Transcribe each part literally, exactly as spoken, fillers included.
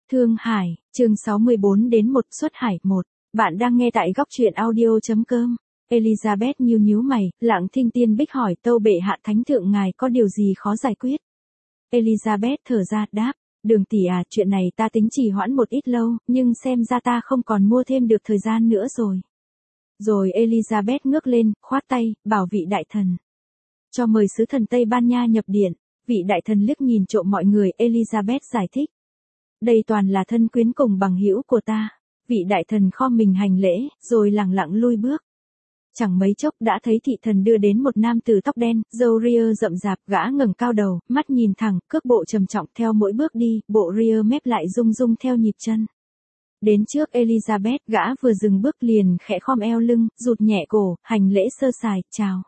Thương Hải, chương sáu mươi bốn đến một Xuất Hải một. Bạn đang nghe tại góc truyện audio.com. Elizabeth nhíu nhíu mày, Lặng Thinh Tiên Bích hỏi tâu bệ hạ thánh thượng ngài có điều gì khó giải quyết. Elizabeth thở ra, đáp, Đường tỷ à, chuyện này ta tính trì hoãn một ít lâu, nhưng xem ra ta không còn mua thêm được thời gian nữa rồi. Rồi Elizabeth ngước lên, khoát tay, bảo vị đại thần. Cho mời sứ thần Tây Ban Nha nhập điện. Vị đại thần liếc nhìn trộm mọi người, Elizabeth giải thích. Đây toàn là thân quyến cùng bằng hữu của ta. Vị đại thần khom mình hành lễ, rồi lẳng lặng lui bước. Chẳng mấy chốc đã thấy thị thần đưa đến một nam tử tóc đen, râu ria rậm rạp, gã ngẩng cao đầu, mắt nhìn thẳng, cước bộ trầm trọng theo mỗi bước đi, bộ ria mép lại rung rung theo nhịp chân. Đến trước Elizabeth, gã vừa dừng bước liền khẽ khom eo lưng, rụt nhẹ cổ, hành lễ sơ sài, chào.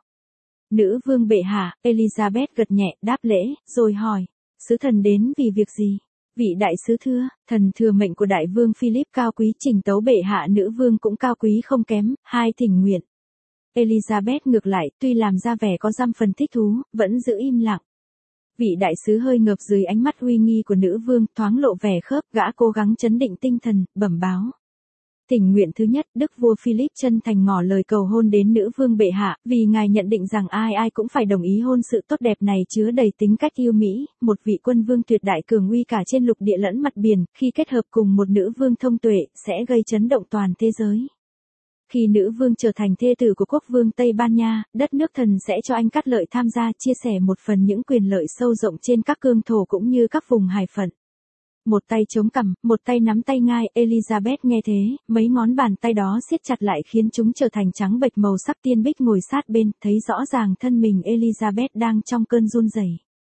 Nữ vương bệ hạ, Elizabeth gật nhẹ, đáp lễ, rồi hỏi, sứ thần đến vì việc gì? Vị đại sứ thưa, thần thừa mệnh của đại vương Philip cao quý, trình tấu bệ hạ nữ vương cũng cao quý không kém, hai thỉnh nguyện. Elizabeth ngược lại, tuy làm ra vẻ có dăm phần thích thú, vẫn giữ im lặng. Vị đại sứ hơi ngợp dưới ánh mắt uy nghi của nữ vương, thoáng lộ vẻ khớp, gã cố gắng trấn định tinh thần, bẩm báo. Thỉnh nguyện thứ nhất, Đức vua Philip chân thành ngỏ lời cầu hôn đến nữ vương bệ hạ, vì ngài nhận định rằng ai ai cũng phải đồng ý hôn sự tốt đẹp này chứa đầy tính cách yêu mỹ, một vị quân vương tuyệt đại cường uy cả trên lục địa lẫn mặt biển, khi kết hợp cùng một nữ vương thông tuệ, sẽ gây chấn động toàn thế giới. Khi nữ vương trở thành thê tử của quốc vương Tây Ban Nha, đất nước thần sẽ cho anh cát lợi tham gia chia sẻ một phần những quyền lợi sâu rộng trên các cương thổ cũng như các vùng hải phận. Một tay chống cằm, một tay nắm tay ngai, Elizabeth nghe thế, mấy ngón bàn tay đó siết chặt lại khiến chúng trở thành trắng bệch màu sắc. Tiên Bích ngồi sát bên, thấy rõ ràng thân mình Elizabeth đang trong cơn run rẩy.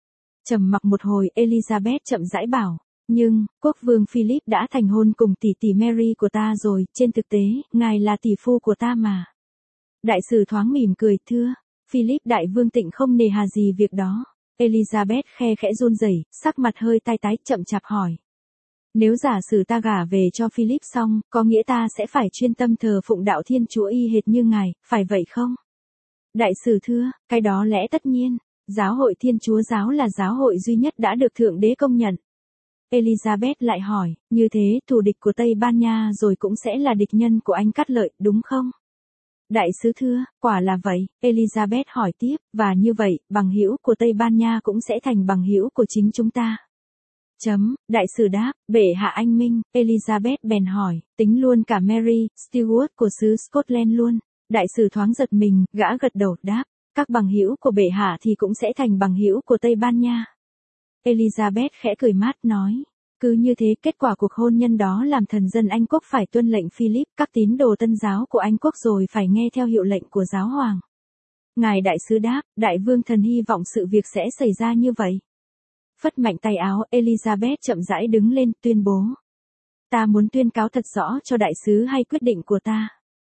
Trầm mặc một hồi, Elizabeth chậm rãi bảo, nhưng, quốc vương Philip đã thành hôn cùng tỷ tỷ Mary của ta rồi, trên thực tế, ngài là tỷ phu của ta mà. Đại sử thoáng mỉm cười, thưa, Philip đại vương tịnh không nề hà gì việc đó. Elizabeth khe khẽ run rẩy, sắc mặt hơi tai tái, chậm chạp hỏi. Nếu giả sử ta gả về cho Philip xong, có nghĩa ta sẽ phải chuyên tâm thờ phụng đạo Thiên Chúa y hệt như ngài, phải vậy không? Đại sử thưa, cái đó lẽ tất nhiên, giáo hội Thiên Chúa giáo là giáo hội duy nhất đã được Thượng Đế công nhận. Elizabeth lại hỏi, như thế thù địch của Tây Ban Nha rồi cũng sẽ là địch nhân của anh cát lợi, đúng không? Đại sứ thưa, quả là vậy, Elizabeth hỏi tiếp, và như vậy, bằng hữu của Tây Ban Nha cũng sẽ thành bằng hữu của chính chúng ta. Chấm, đại sử đáp, bệ hạ anh minh, Elizabeth bèn hỏi, tính luôn cả Mary, Stewart của xứ Scotland luôn. Đại sử thoáng giật mình, gã gật đầu, đáp, các bằng hữu của bệ hạ thì cũng sẽ thành bằng hữu của Tây Ban Nha. Elizabeth khẽ cười mát nói. Cứ như thế, kết quả cuộc hôn nhân đó làm thần dân Anh quốc phải tuân lệnh Philip, các tín đồ tân giáo của Anh quốc rồi phải nghe theo hiệu lệnh của giáo hoàng. Ngài đại sứ đáp, đại vương thần hy vọng sự việc sẽ xảy ra như vậy. Phất mạnh tay áo, Elizabeth chậm rãi đứng lên, tuyên bố. Ta muốn tuyên cáo thật rõ cho đại sứ hay quyết định của ta.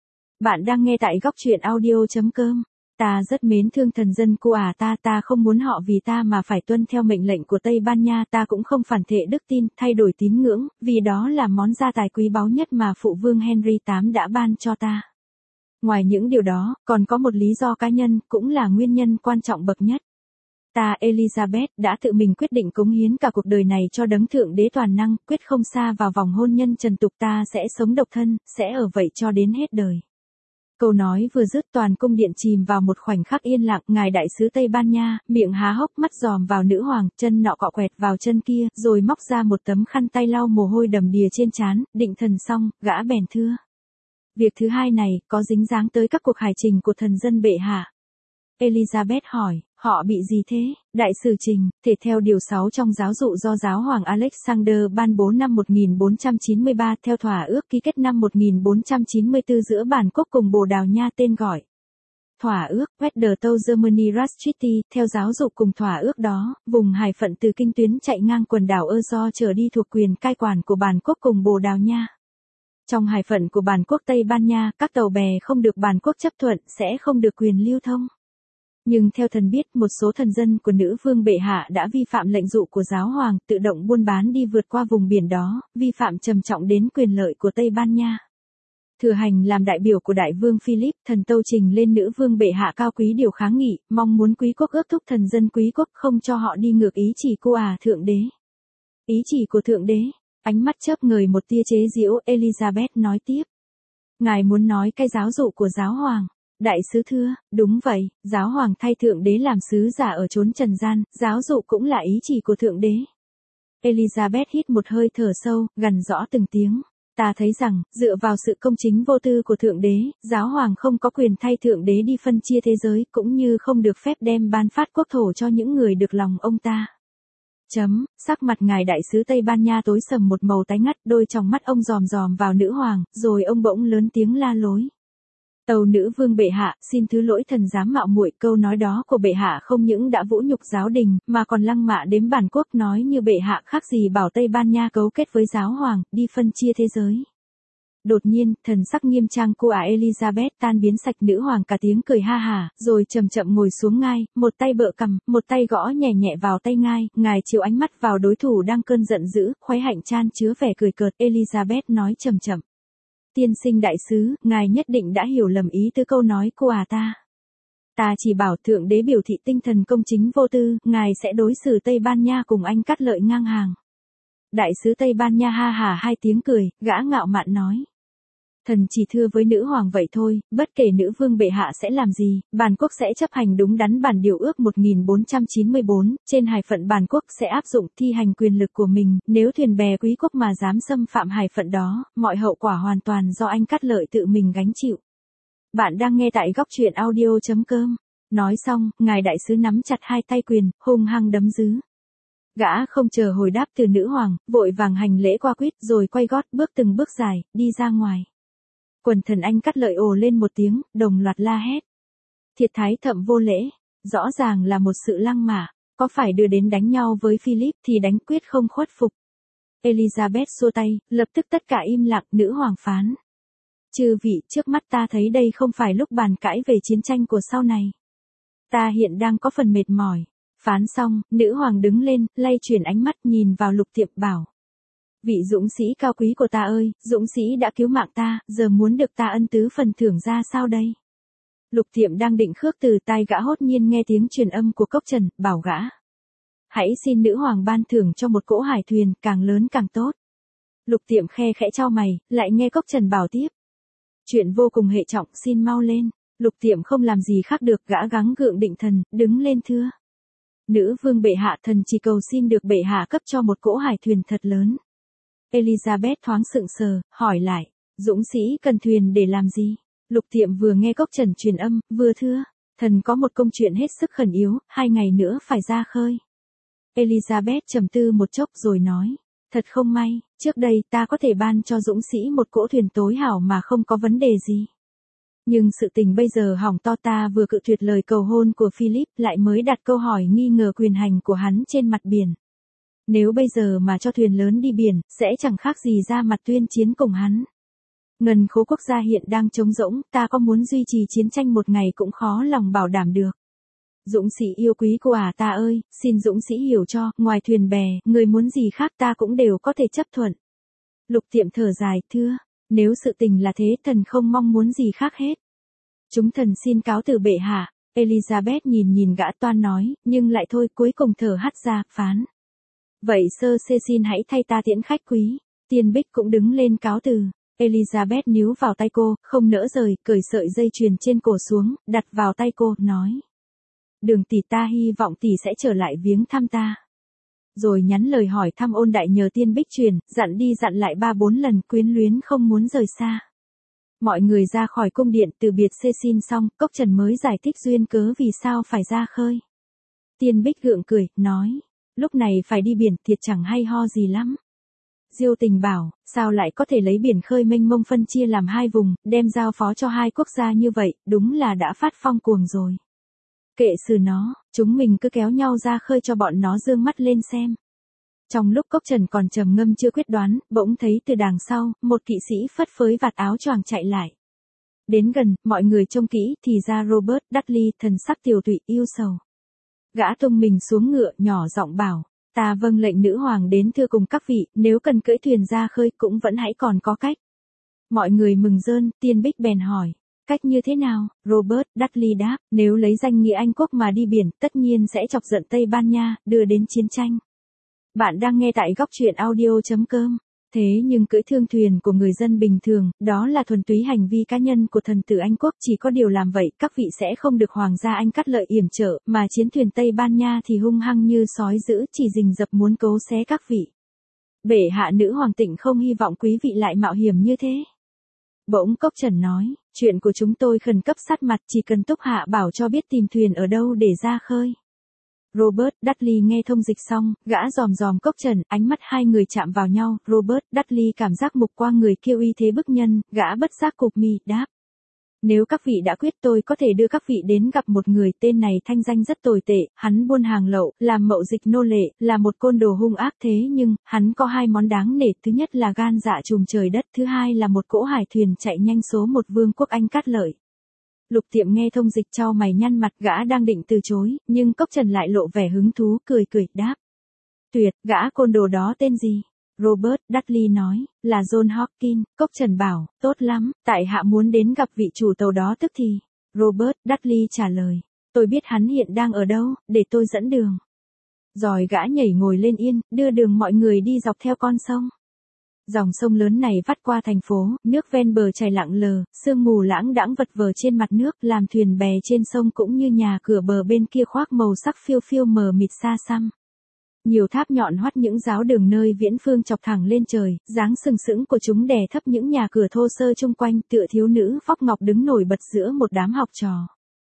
Bạn đang nghe tại góc truyện audio.com. Ta rất mến thương thần dân của à ta, ta không muốn họ vì ta mà phải tuân theo mệnh lệnh của Tây Ban Nha, ta cũng không phản thệ đức tin, thay đổi tín ngưỡng, vì đó là món gia tài quý báu nhất mà phụ vương Henry đệ tam đã ban cho ta. Ngoài những điều đó, còn có một lý do cá nhân, cũng là nguyên nhân quan trọng bậc nhất. Ta Elizabeth đã tự mình quyết định cống hiến cả cuộc đời này cho đấng Thượng Đế toàn năng, quyết không xa vào vòng hôn nhân trần tục, ta sẽ sống độc thân, sẽ ở vậy cho đến hết đời. Câu nói vừa dứt, toàn cung điện chìm vào một khoảnh khắc yên lặng. Ngài đại sứ Tây Ban Nha, miệng há hốc, mắt dòm vào nữ hoàng, chân nọ cọ quẹt vào chân kia, rồi móc ra một tấm khăn tay lau mồ hôi đầm đìa trên trán, định thần xong, gã bèn thưa. Việc thứ hai này, có dính dáng tới các cuộc hải trình của thần dân bệ hạ. Elizabeth hỏi, họ bị gì thế? Đại sử trình, thể theo điều sáu trong giáo dụ do giáo hoàng Alexander ban bố năm một nghìn bốn trăm chín mươi ba, theo thỏa ước ký kết năm một nghìn bốn trăm chín mươi tư giữa bản quốc cùng Bồ Đào Nha tên gọi. Thỏa ước, Wettertau Germany Rastreaty, theo giáo dụ cùng thỏa ước đó, vùng hải phận từ kinh tuyến chạy ngang quần đảo Azores trở đi thuộc quyền cai quản của bản quốc cùng Bồ Đào Nha. Trong hải phận của bản quốc Tây Ban Nha, các tàu bè không được bản quốc chấp thuận, sẽ không được quyền lưu thông. Nhưng theo thần biết, một số thần dân của nữ vương bệ hạ đã vi phạm lệnh dụ của giáo hoàng, tự động buôn bán đi vượt qua vùng biển đó, vi phạm trầm trọng đến quyền lợi của Tây Ban Nha. Thừa hành làm đại biểu của đại vương Philip, thần tâu trình lên nữ vương bệ hạ cao quý điều kháng nghị, mong muốn quý quốc ước thúc thần dân quý quốc không cho họ đi ngược ý chỉ của à Thượng Đế. Ý chỉ của Thượng Đế. Ánh mắt chớp ngời một tia chế giễu, Elizabeth nói tiếp. Ngài muốn nói cái giáo dụ của giáo hoàng. Đại sứ thưa, đúng vậy, giáo hoàng thay thượng đế làm sứ giả ở chốn trần gian, giáo dụ cũng là ý chỉ của thượng đế. Elizabeth hít một hơi thở sâu, gằn rõ từng tiếng. Ta thấy rằng, dựa vào sự công chính vô tư của thượng đế, giáo hoàng không có quyền thay thượng đế đi phân chia thế giới, cũng như không được phép đem ban phát quốc thổ cho những người được lòng ông ta. Chấm, sắc mặt ngài đại sứ Tây Ban Nha tối sầm một màu tái ngắt, đôi tròng mắt ông dòm dòm vào nữ hoàng, rồi ông bỗng lớn tiếng la lối. Tâu nữ vương bệ hạ, xin thứ lỗi thần dám mạo muội, câu nói đó của bệ hạ không những đã vũ nhục giáo đình, mà còn lăng mạ đếm bản quốc, nói như bệ hạ khác gì bảo Tây Ban Nha cấu kết với giáo hoàng, đi phân chia thế giới. Đột nhiên, thần sắc nghiêm trang cô ả Elizabeth tan biến sạch, nữ hoàng cả tiếng cười ha hà, rồi chậm chậm ngồi xuống ngai, một tay bợ cằm, một tay gõ nhẹ nhẹ vào tay ngai, ngài chiếu ánh mắt vào đối thủ đang cơn giận dữ, khoái hạnh chan chứa vẻ cười cợt, Elizabeth nói chậm chậm. Tiên sinh đại sứ, ngài nhất định đã hiểu lầm ý tứ câu nói cô à ta. Ta chỉ bảo thượng đế biểu thị tinh thần công chính vô tư, ngài sẽ đối xử Tây Ban Nha cùng anh cắt lợi ngang hàng. Đại sứ Tây Ban Nha ha hà hai tiếng cười, gã ngạo mạn nói. Thần chỉ thưa với nữ hoàng vậy thôi, bất kể nữ vương bệ hạ sẽ làm gì, bản quốc sẽ chấp hành đúng đắn bản điều ước một nghìn bốn trăm chín mươi bốn, trên hải phận bản quốc sẽ áp dụng thi hành quyền lực của mình, nếu thuyền bè quý quốc mà dám xâm phạm hải phận đó, mọi hậu quả hoàn toàn do anh cắt lợi tự mình gánh chịu. Bạn đang nghe tại góc truyện audio chấm com. Nói xong, ngài đại sứ nắm chặt hai tay quyền, hung hăng đấm dứ. Gã không chờ hồi đáp từ nữ hoàng, vội vàng hành lễ qua quýt rồi quay gót bước từng bước dài, đi ra ngoài. Quần thần anh cắt lợi ồ lên một tiếng, đồng loạt la hét. Thiệt thái thậm vô lễ, rõ ràng là một sự lăng mạ, có phải đưa đến đánh nhau với Philip thì đánh quyết không khuất phục. Elizabeth xua tay, lập tức tất cả im lặng, nữ hoàng phán. Chư vị, trước mắt ta thấy đây không phải lúc bàn cãi về chiến tranh của sau này. Ta hiện đang có phần mệt mỏi. Phán xong, nữ hoàng đứng lên, lay chuyển ánh mắt nhìn vào Lục Tiệm bảo. Vị dũng sĩ cao quý của ta ơi, dũng sĩ đã cứu mạng ta, giờ muốn được ta ân tứ phần thưởng ra sao đây? Lục Tiệm đang định khước từ, tai gã hốt nhiên nghe tiếng truyền âm của Cốc Trần, bảo gã. Hãy xin nữ hoàng ban thưởng cho một cỗ hải thuyền, càng lớn càng tốt. Lục Tiệm khe khẽ chau mày, lại nghe Cốc Trần bảo tiếp. Chuyện vô cùng hệ trọng, xin mau lên. Lục Tiệm không làm gì khác được, gã gắng gượng định thần, đứng lên thưa. Nữ vương bệ hạ, thần chỉ cầu xin được bệ hạ cấp cho một cỗ hải thuyền thật lớn. Elizabeth thoáng sững sờ, hỏi lại, dũng sĩ cần thuyền để làm gì? Lục Tiệm vừa nghe Cốc Trần truyền âm, vừa thưa, thần có một công chuyện hết sức khẩn yếu, hai ngày nữa phải ra khơi. Elizabeth trầm tư một chốc rồi nói, thật không may, trước đây ta có thể ban cho dũng sĩ một cỗ thuyền tối hảo mà không có vấn đề gì. Nhưng sự tình bây giờ hỏng to, ta vừa cự tuyệt lời cầu hôn của Philip, lại mới đặt câu hỏi nghi ngờ quyền hành của hắn trên mặt biển. Nếu bây giờ mà cho thuyền lớn đi biển, sẽ chẳng khác gì ra mặt tuyên chiến cùng hắn. Ngân khố quốc gia hiện đang trống rỗng, ta có muốn duy trì chiến tranh một ngày cũng khó lòng bảo đảm được. Dũng sĩ yêu quý của à ta ơi, xin dũng sĩ hiểu cho, ngoài thuyền bè, người muốn gì khác ta cũng đều có thể chấp thuận. Lục Tiệm thở dài, thưa, nếu sự tình là thế, thần không mong muốn gì khác hết. Chúng thần xin cáo từ bệ hạ. Elizabeth nhìn nhìn gã toan nói, nhưng lại thôi, cuối cùng thở hắt ra, phán. Vậy sơ xê xin hãy thay ta tiễn khách quý. Tiên Bích cũng đứng lên cáo từ. Elizabeth níu vào tay cô, không nỡ rời, cởi sợi dây chuyền trên cổ xuống, đặt vào tay cô, nói. Đường tỷ, ta hy vọng tỷ sẽ trở lại viếng thăm ta. Rồi nhắn lời hỏi thăm ôn đại nhờ Tiên Bích truyền, dặn đi dặn lại ba bốn lần, quyến luyến không muốn rời xa. Mọi người ra khỏi cung điện, từ biệt xê xin xong, Cốc Trần mới giải thích duyên cớ vì sao phải ra khơi. Tiên Bích gượng cười, nói, lúc này phải đi biển, thiệt chẳng hay ho gì lắm. Diêu Tình bảo, sao lại có thể lấy biển khơi mênh mông phân chia làm hai vùng, đem giao phó cho hai quốc gia như vậy, đúng là đã phát phong cuồng rồi. Kệ xử nó, chúng mình cứ kéo nhau ra khơi cho bọn nó dương mắt lên xem. Trong lúc Cốc Trần còn trầm ngâm chưa quyết đoán, bỗng thấy từ đằng sau, một kỵ sĩ phất phới vạt áo choàng chạy lại. Đến gần, mọi người trông kỹ, thì ra Robert Dudley, thần sắc tiều tụy yêu sầu. Gã tung mình xuống ngựa, nhỏ giọng bảo, ta vâng lệnh nữ hoàng đến thưa cùng các vị, nếu cần cưỡi thuyền ra khơi cũng vẫn hãy còn có cách. Mọi người mừng rơn, Tiên Bích bèn hỏi, cách như thế nào? Robert Dudley đáp, nếu lấy danh nghĩa Anh quốc mà đi biển, tất nhiên sẽ chọc giận Tây Ban Nha, đưa đến chiến tranh. Bạn đang nghe tại góc truyện audio chấm com. Thế nhưng cưỡi thương thuyền của người dân bình thường, đó là thuần túy hành vi cá nhân của thần tử Anh quốc, chỉ có điều làm vậy, các vị sẽ không được hoàng gia Anh cắt lợi yểm trợ, mà chiến thuyền Tây Ban Nha thì hung hăng như sói dữ, chỉ rình rập muốn cố xé các vị. Bệ hạ nữ hoàng tịnh không hy vọng quý vị lại mạo hiểm như thế. Bỗng Cốc Trần nói, chuyện của chúng tôi khẩn cấp sát mặt, chỉ cần Túc Hạ bảo cho biết tìm thuyền ở đâu để ra khơi. Robert Dudley nghe thông dịch xong, gã dòm dòm Cốc Trần, ánh mắt hai người chạm vào nhau, Robert Dudley cảm giác mục quang người kia uy thế bức nhân, gã bất giác cụp mi, đáp. Nếu các vị đã quyết tôi có thể đưa các vị đến gặp một người tên này thanh danh rất tồi tệ, hắn buôn hàng lậu, làm mậu dịch nô lệ, là một côn đồ hung ác thế nhưng, hắn có hai món đáng nể, thứ nhất là gan dạ trùm trời đất, thứ hai là một cỗ hải thuyền chạy nhanh số một vương quốc Anh cát lợi. Lục Tiệm nghe thông dịch chau mày nhăn mặt, gã đang định từ chối, nhưng Cốc Trần lại lộ vẻ hứng thú, cười cười, đáp. Tuyệt, gã côn đồ đó tên gì? Robert Dudley nói, là John Hopkins. Cốc Trần bảo, tốt lắm, tại hạ muốn đến gặp vị chủ tàu đó tức thì. Robert Dudley trả lời, tôi biết hắn hiện đang ở đâu, để tôi dẫn đường. Rồi gã nhảy ngồi lên yên, đưa đường mọi người đi dọc theo con sông. Dòng sông lớn này vắt qua thành phố, nước ven bờ chảy lặng lờ, sương mù lãng đãng vật vờ trên mặt nước, làm thuyền bè trên sông cũng như nhà cửa bờ bên kia khoác màu sắc phiêu phiêu mờ mịt xa xăm. Nhiều tháp nhọn hoắt những giáo đường nơi viễn phương chọc thẳng lên trời, dáng sừng sững của chúng đè thấp những nhà cửa thô sơ chung quanh, tựa thiếu nữ vóc ngọc đứng nổi bật giữa một đám học trò.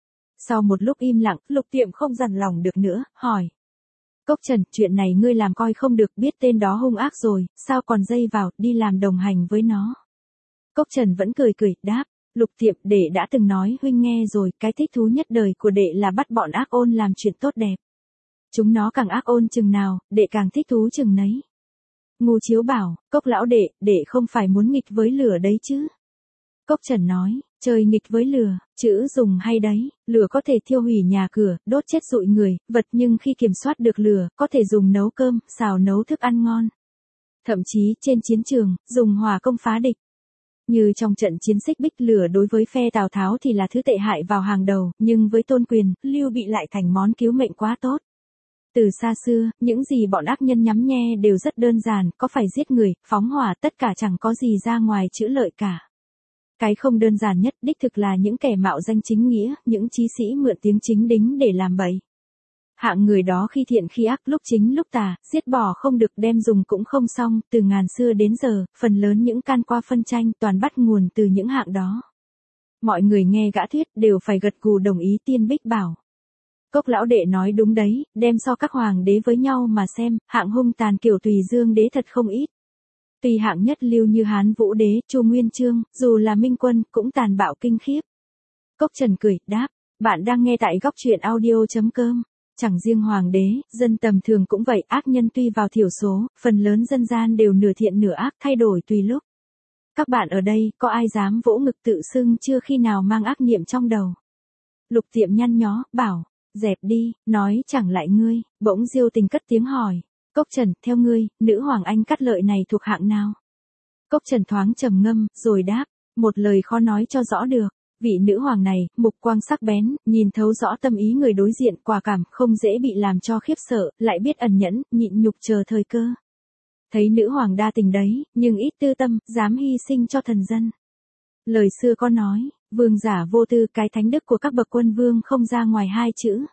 Sau một lúc im lặng, Lục Tiệm không dằn lòng được nữa, hỏi. Cốc Trần, chuyện này ngươi làm coi không được, biết tên đó hung ác rồi, sao còn dây vào, đi làm đồng hành với nó. Cốc Trần vẫn cười cười, đáp, Lục Tiệm, đệ đã từng nói huynh nghe rồi, cái thích thú nhất đời của đệ là bắt bọn ác ôn làm chuyện tốt đẹp. Chúng nó càng ác ôn chừng nào, đệ càng thích thú chừng nấy. Ngu Chiếu bảo, Cốc lão đệ, đệ không phải muốn nghịch với lửa đấy chứ. Cốc Trần nói, trời nghịch với lửa, chữ dùng hay đấy, lửa có thể thiêu hủy nhà cửa, đốt chết dụi người, vật nhưng khi kiểm soát được lửa, có thể dùng nấu cơm, xào nấu thức ăn ngon. Thậm chí trên chiến trường, dùng hỏa công phá địch. Như trong trận chiến xích bích, lửa đối với phe Tào Tháo thì là thứ tệ hại vào hàng đầu, nhưng với Tôn Quyền, Lưu Bị lại thành món cứu mệnh quá tốt. Từ xa xưa, những gì bọn ác nhân nhắm nhe đều rất đơn giản, có phải giết người, phóng hỏa, tất cả chẳng có gì ra ngoài chữ lợi cả. Cái không đơn giản nhất đích thực là những kẻ mạo danh chính nghĩa, những chí sĩ mượn tiếng chính đính để làm bậy. Hạng người đó khi thiện khi ác, lúc chính lúc tà, giết bỏ không được đem dùng cũng không xong, từ ngàn xưa đến giờ, phần lớn những can qua phân tranh toàn bắt nguồn từ những hạng đó. Mọi người nghe gã thuyết đều phải gật gù đồng ý. Tiên Bích bảo. Cốc lão đệ nói đúng đấy, đem so các hoàng đế với nhau mà xem, hạng hung tàn kiểu Tùy Dương đế thật không ít. Tùy hạng nhất lưu như Hán Vũ đế, Chu Nguyên Chương, dù là Minh Quân, cũng tàn bạo kinh khiếp. Cốc Trần cười, đáp, bạn đang nghe tại góc truyện audio chấm com. Chẳng riêng hoàng đế, dân tầm thường cũng vậy, ác nhân tuy vào thiểu số, phần lớn dân gian đều nửa thiện nửa ác, thay đổi tùy lúc. Các bạn ở đây, có ai dám vỗ ngực tự xưng chưa khi nào mang ác niệm trong đầu? Lục Tiệm nhăn nhó, bảo, dẹp đi, nói chẳng lại ngươi. Bỗng Diêu Tình cất tiếng hỏi, Cốc Trần, theo ngươi, nữ hoàng Anh cát lợi này thuộc hạng nào? Cốc Trần thoáng trầm ngâm, rồi đáp, một lời khó nói cho rõ được. Vị nữ hoàng này, mục quang sắc bén, nhìn thấu rõ tâm ý người đối diện, quả cảm, không dễ bị làm cho khiếp sợ, lại biết ẩn nhẫn, nhịn nhục chờ thời cơ. Thấy nữ hoàng đa tình đấy, nhưng ít tư tâm, dám hy sinh cho thần dân. Lời xưa có nói, vương giả vô tư, cái thánh đức của các bậc quân vương không ra ngoài hai chữ.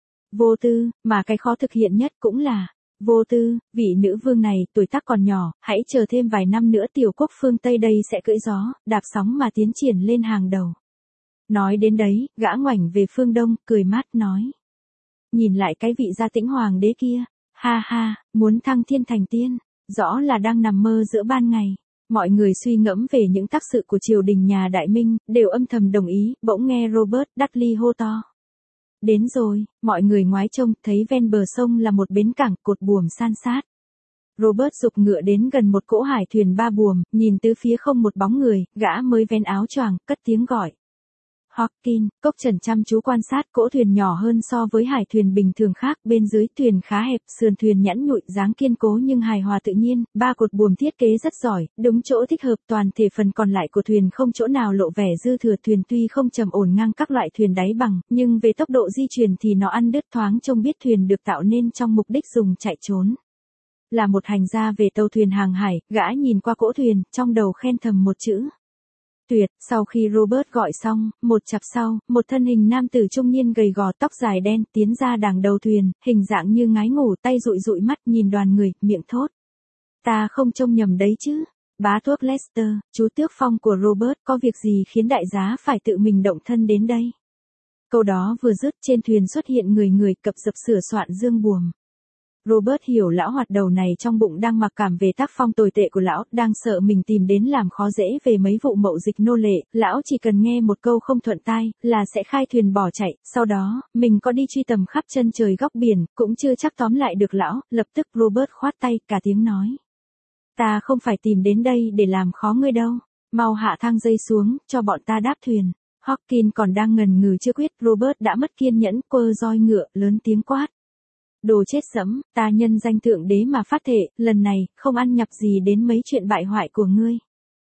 Vô tư, mà cái khó thực hiện nhất cũng là vô tư. Vị nữ vương này tuổi tác còn nhỏ, hãy chờ thêm vài năm nữa tiểu quốc phương Tây đây sẽ cưỡi gió, đạp sóng mà tiến triển lên hàng đầu. Nói đến đấy, gã ngoảnh về phương Đông, cười mát nói. Nhìn lại cái vị gia tĩnh hoàng đế kia, ha ha, muốn thăng thiên thành tiên, rõ là đang nằm mơ giữa ban ngày. Mọi người suy ngẫm về những tác sự của triều đình nhà Đại Minh, đều âm thầm đồng ý, bỗng nghe Robert Dudley hô to. Đến rồi, mọi người ngoái trông, thấy ven bờ sông là một bến cảng, cột buồm san sát. Robert giục ngựa đến gần một cỗ hải thuyền ba buồm, nhìn tứ phía không một bóng người, gã mới vén áo choàng, cất tiếng gọi. Hopkins. Cốc Trần chăm chú quan sát, cỗ thuyền nhỏ hơn so với hải thuyền bình thường khác, bên dưới thuyền khá hẹp, sườn thuyền nhẵn nhụi, dáng kiên cố nhưng hài hòa tự nhiên, ba cột buồm thiết kế rất giỏi, đúng chỗ thích hợp, toàn thể phần còn lại của thuyền không chỗ nào lộ vẻ dư thừa. Thuyền tuy không trầm ổn ngang các loại thuyền đáy bằng, nhưng về tốc độ di chuyển thì nó ăn đứt, thoáng trông biết thuyền được tạo nên trong mục đích dùng chạy trốn. Là một hành gia về tàu thuyền hàng hải, gã nhìn qua cỗ thuyền, trong đầu khen thầm một chữ. Tuyệt. Sau khi Robert gọi xong, một chặp sau, một thân hình nam tử trung niên gầy gò tóc dài đen tiến ra đằng đầu thuyền, hình dạng như ngái ngủ, tay dụi dụi mắt nhìn đoàn người, miệng thốt. Ta không trông nhầm đấy chứ. Bá thuốc Lester, chú tước phong của Robert, có việc gì khiến đại giá phải tự mình động thân đến đây? Câu đó vừa dứt, trên thuyền xuất hiện người người cập dập sửa soạn dương buồm. Robert hiểu lão hoạt đầu này trong bụng đang mặc cảm về tác phong tồi tệ của lão, đang sợ mình tìm đến làm khó dễ về mấy vụ mậu dịch nô lệ, lão chỉ cần nghe một câu không thuận tai, là sẽ khai thuyền bỏ chạy, sau đó, mình có đi truy tầm khắp chân trời góc biển, cũng chưa chắc tóm lại được lão, lập tức Robert khoát tay, cả tiếng nói. Ta không phải tìm đến đây để làm khó ngươi đâu, mau hạ thang dây xuống, cho bọn ta đáp thuyền. Hawkins còn đang ngần ngừ chưa quyết, Robert đã mất kiên nhẫn, quơ roi ngựa, lớn tiếng quát. Đồ chết sẫm, ta nhân danh thượng đế mà phát thệ, lần này, không ăn nhập gì đến mấy chuyện bại hoại của ngươi.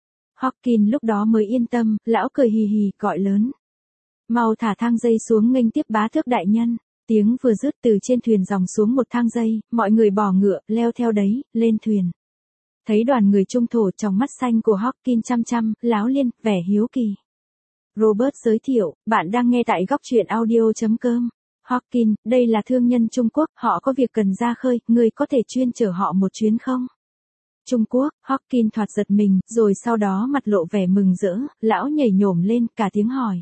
Hawkins lúc đó mới yên tâm, lão cười hì hì, gọi lớn. Mau thả thang dây xuống nghênh tiếp bá thước đại nhân. Tiếng vừa dứt từ trên thuyền dòng xuống một thang dây, mọi người bỏ ngựa, leo theo đấy, lên thuyền. Thấy đoàn người trung thổ trong mắt xanh của Hawkins chăm chăm, láo liên, vẻ hiếu kỳ. Robert giới thiệu, bạn đang nghe tại góc truyện audio chấm com. Hawkins, đây là thương nhân Trung Quốc, họ có việc cần ra khơi, người có thể chuyên chở họ một chuyến không? Trung Quốc, Hawkins thoạt giật mình, rồi sau đó mặt lộ vẻ mừng rỡ, lão nhảy nhổm lên, cả tiếng hỏi.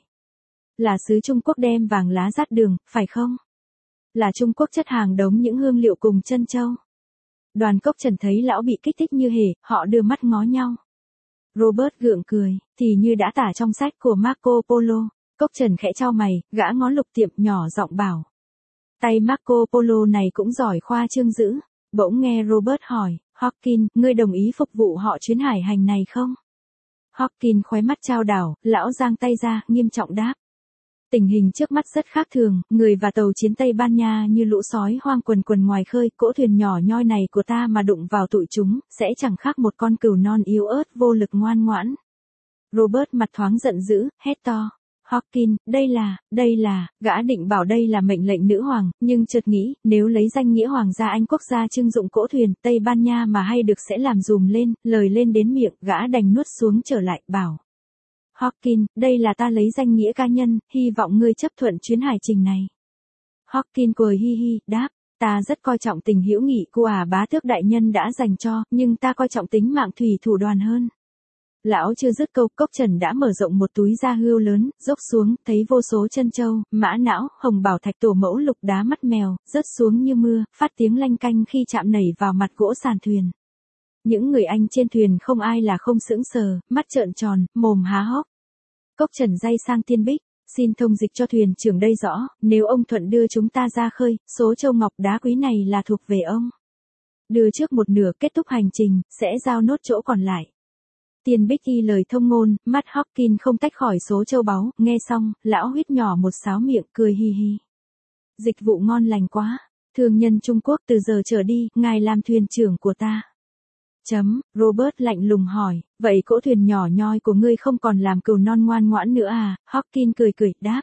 Là sứ Trung Quốc đem vàng lá dát đường, phải không? Là Trung Quốc chất hàng đống những hương liệu cùng trân châu. Đoàn Cốc Trần thấy lão bị kích thích như hề, họ đưa mắt ngó nhau. Robert gượng cười, thì như đã tả trong sách của Marco Polo. Cốc Trần khẽ chau mày, gã ngó lục tiệm nhỏ giọng bảo. Tay Marco Polo này cũng giỏi khoa trương dữ. Bỗng nghe Robert hỏi, Hawkins, ngươi đồng ý phục vụ họ chuyến hải hành này không? Hawkins khóe mắt trao đảo, lão giang tay ra, nghiêm trọng đáp. Tình hình trước mắt rất khác thường, người và tàu chiến Tây Ban Nha như lũ sói hoang quần quần ngoài khơi, cỗ thuyền nhỏ nhoi này của ta mà đụng vào tụi chúng, sẽ chẳng khác một con cừu non yếu ớt vô lực ngoan ngoãn. Robert mặt thoáng giận dữ, hét to. Hawkins, đây là, đây là, gã định bảo đây là mệnh lệnh nữ hoàng, nhưng chợt nghĩ, nếu lấy danh nghĩa hoàng gia Anh quốc gia trưng dụng cỗ thuyền Tây Ban Nha mà hay được sẽ làm dùm lên, lời lên đến miệng, gã đành nuốt xuống trở lại, bảo. Hawkins, đây là ta lấy danh nghĩa ca nhân, hy vọng ngươi chấp thuận chuyến hải trình này. Hawkins cười hi hi, đáp, ta rất coi trọng tình hữu nghị của à bá tước đại nhân đã dành cho, nhưng ta coi trọng tính mạng thủy thủ đoàn hơn. Lão chưa dứt câu, Cốc Trần đã mở rộng một túi da hươu lớn, dốc xuống, thấy vô số chân châu, mã não, hồng bảo thạch tổ mẫu lục đá mắt mèo, rớt xuống như mưa, phát tiếng lanh canh khi chạm nảy vào mặt gỗ sàn thuyền. Những người Anh trên thuyền không ai là không sững sờ, mắt trợn tròn, mồm há hốc. Cốc Trần day sang Tiên Bích, xin thông dịch cho thuyền trưởng đây rõ, nếu ông thuận đưa chúng ta ra khơi, số châu ngọc đá quý này là thuộc về ông. Đưa trước một nửa kết thúc hành trình, sẽ giao nốt chỗ còn lại. Tiên Bích ghi lời thông ngôn, mắt Hawkins không tách khỏi số châu báu, nghe xong, lão huýt nhỏ một sáo miệng, cười hi hi. Dịch vụ ngon lành quá, thương nhân Trung Quốc từ giờ trở đi, ngài làm thuyền trưởng của ta. Chấm, Robert lạnh lùng hỏi, vậy cỗ thuyền nhỏ nhoi của ngươi không còn làm cừu non ngoan ngoãn nữa à? Hawkins cười cười, đáp.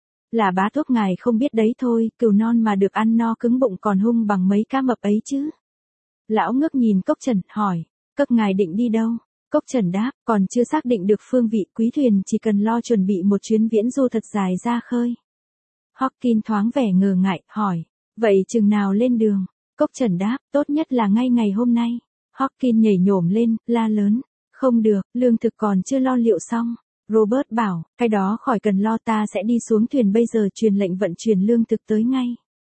Là bá thuốc ngài không biết đấy thôi, cừu non mà được ăn no cứng bụng còn hung bằng mấy cá mập ấy chứ. Lão ngước nhìn Cốc Trần, hỏi, các ngài định đi đâu? Cốc Trần đáp, còn chưa xác định được phương vị, quý thuyền chỉ cần lo chuẩn bị một chuyến viễn du thật dài ra khơi. Hawkins thoáng vẻ ngờ ngại, hỏi, vậy chừng nào lên đường? Cốc Trần đáp, tốt nhất là ngay ngày hôm nay. Hawkins nhảy nhổm lên, la lớn, không được, lương thực còn chưa lo liệu xong. Robert bảo, cái đó khỏi cần lo, ta sẽ đi xuống thuyền bây giờ truyền lệnh vận chuyển lương thực tới ngay.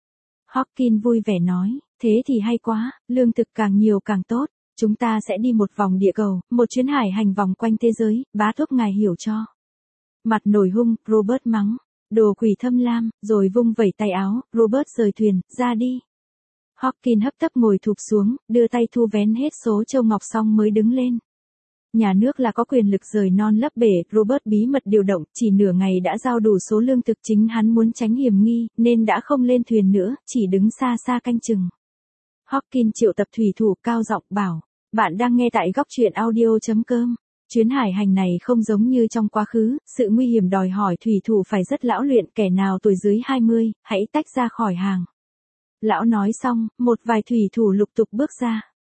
Hawkins vui vẻ nói, thế thì hay quá, lương thực càng nhiều càng tốt. Chúng ta sẽ đi một vòng địa cầu, một chuyến hải hành vòng quanh thế giới, bá thuốc ngài hiểu cho. Mặt nổi hung, Robert mắng, đồ quỷ thâm lam, rồi vung vẩy tay áo, Robert rời thuyền, ra đi. Hawkins hấp tấp ngồi thụp xuống, đưa tay thu vén hết số châu ngọc xong mới đứng lên. Nhà nước là có quyền lực rời non lấp bể, Robert bí mật điều động, chỉ nửa ngày đã giao đủ số lương thực, chính hắn muốn tránh hiểm nghi, nên đã không lên thuyền nữa, chỉ đứng xa xa canh chừng. Hawkins triệu tập thủy thủ cao giọng bảo, bạn đang nghe tại góc truyện audio chấm com. Chuyến hải hành này không giống như trong quá khứ, sự nguy hiểm đòi hỏi thủy thủ phải rất lão luyện, kẻ nào tuổi dưới hai mươi, hãy tách ra khỏi hàng. Lão nói xong, một vài thủy thủ lục tục bước ra.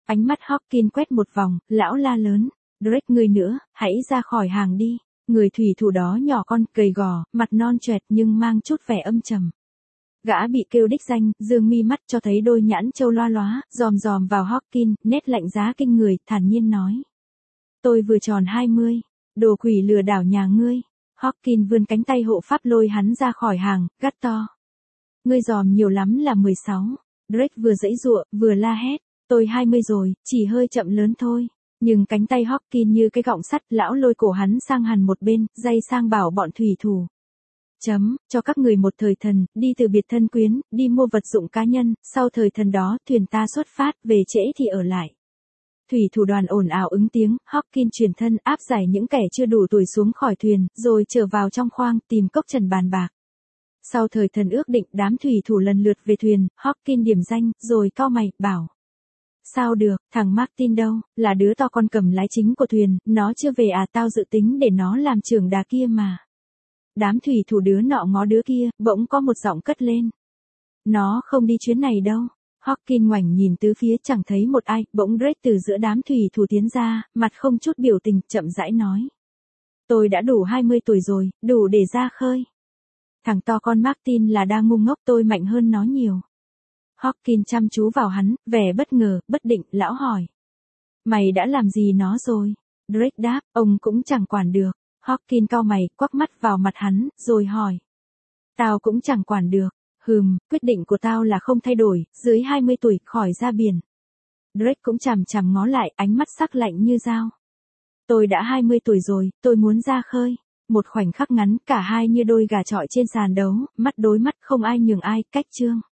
Ánh mắt Hawkins quét một vòng, lão la lớn. Drake ngươi nữa, hãy ra khỏi hàng đi. Người thủy thủ đó nhỏ con, gầy gò, mặt non choẹt nhưng mang chút vẻ âm trầm. Gã bị kêu đích danh, dương mi mắt cho thấy đôi nhãn châu loa lóa, dòm dòm vào Hawkins, nét lạnh giá kinh người, thản nhiên nói. Tôi vừa tròn hai mươi, đồ quỷ lừa đảo nhà ngươi. Hawkins vươn cánh tay hộ pháp lôi hắn ra khỏi hàng, gắt to. Ngươi dòm nhiều lắm là mười sáu. Drake vừa giãy giụa, vừa la hét. Tôi hai mươi rồi, chỉ hơi chậm lớn thôi. Nhưng cánh tay Hawkins như cái gọng sắt, lão lôi cổ hắn sang hẳn một bên, day sang bảo bọn thủy thủ. Chấm, cho các người một thời thần, đi từ biệt thân quyến, đi mua vật dụng cá nhân, sau thời thần đó thuyền ta xuất phát, về trễ thì ở lại. Thủy thủ đoàn ồn ào ứng tiếng, Hawkins truyền thân áp giải những kẻ chưa đủ tuổi xuống khỏi thuyền, rồi trở vào trong khoang, tìm cốc trần bàn bạc. Sau thời thần ước định, đám thủy thủ lần lượt về thuyền, Hawkins điểm danh, rồi cau mày, bảo. Sao được, thằng Martin đâu, là đứa to con cầm lái chính của thuyền, nó chưa về à, tao dự tính để nó làm trưởng đà kia mà. Đám thủy thủ đứa nọ ngó đứa kia, bỗng có một giọng cất lên. Nó không đi chuyến này đâu. Hawkins ngoảnh nhìn tứ phía chẳng thấy một ai, bỗng Drake từ giữa đám thủy thủ tiến ra, mặt không chút biểu tình, chậm rãi nói. Tôi đã đủ hai mươi tuổi rồi, đủ để ra khơi. Thằng to con Martin là đang ngu ngốc, tôi mạnh hơn nó nhiều. Hawkins chăm chú vào hắn, vẻ bất ngờ, bất định, lão hỏi. Mày đã làm gì nó rồi? Drake đáp, ông cũng chẳng quản được. Hawkins cau mày, quắc mắt vào mặt hắn, rồi hỏi. Tao cũng chẳng quản được. Hừm, quyết định của tao là không thay đổi, dưới hai mươi tuổi, khỏi ra biển. Drake cũng chằm chằm ngó lại, ánh mắt sắc lạnh như dao. Tôi đã hai mươi tuổi rồi, tôi muốn ra khơi. Một khoảnh khắc ngắn, cả hai như đôi gà chọi trên sàn đấu, mắt đối mắt không ai nhường ai, cách chương.